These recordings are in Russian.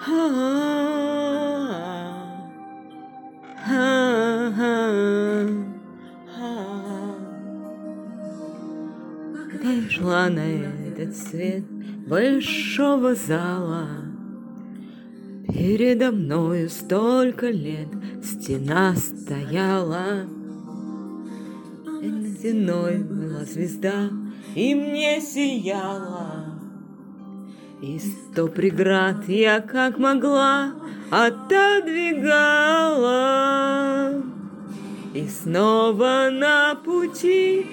Когда я шла на этот свет большого зала, передо мною столько лет стена стояла, и над стеной была звезда, и мне сияла. И 100 преград я как могла отодвигала, и снова на пути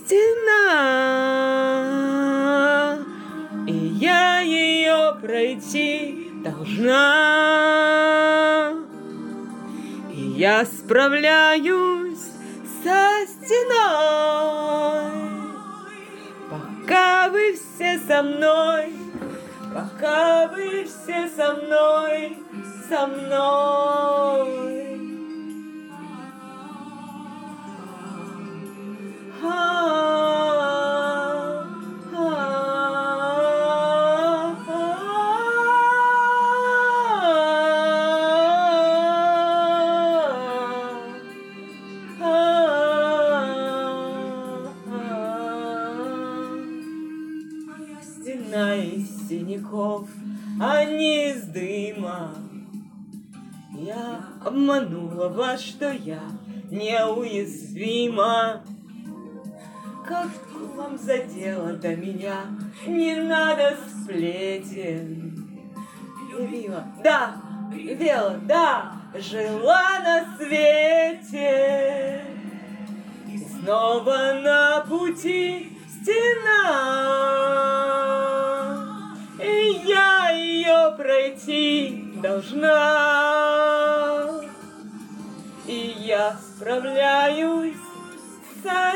стена, и я ее пройти должна. И я справляюсь со стеной, пока вы все со мной, пока вы все со мной, со мной. Стена из синяков, а не из дыма. Я обманула вас, что я неуязвима. Как вам за дело до меня? Не надо сплетен. Любила, да, любила, да, жила на свете. И снова на пути стена, и я ее пройти должна. И я справляюсь со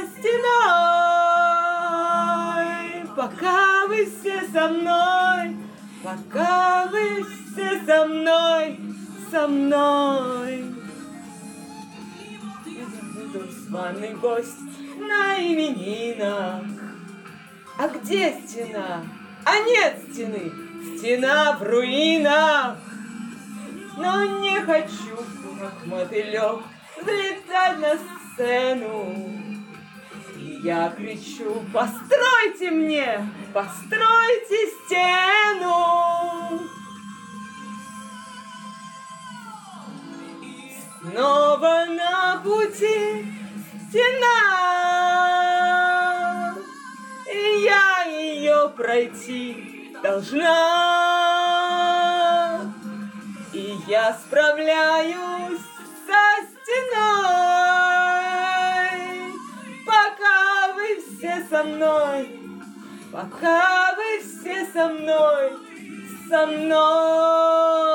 стеной, пока вы все со мной, пока вы все со мной, со мной. Званый гость на именинах. А где стена? А нет стены, стена в руинах. Но не хочу, как мотылек, взлетать на сцену. И я кричу: постройте мне, постройте стену. Снова на пути стена, и я ее пройти должна. И я справляюсь со стеной, пока вы все со мной, пока вы все со мной, со мной.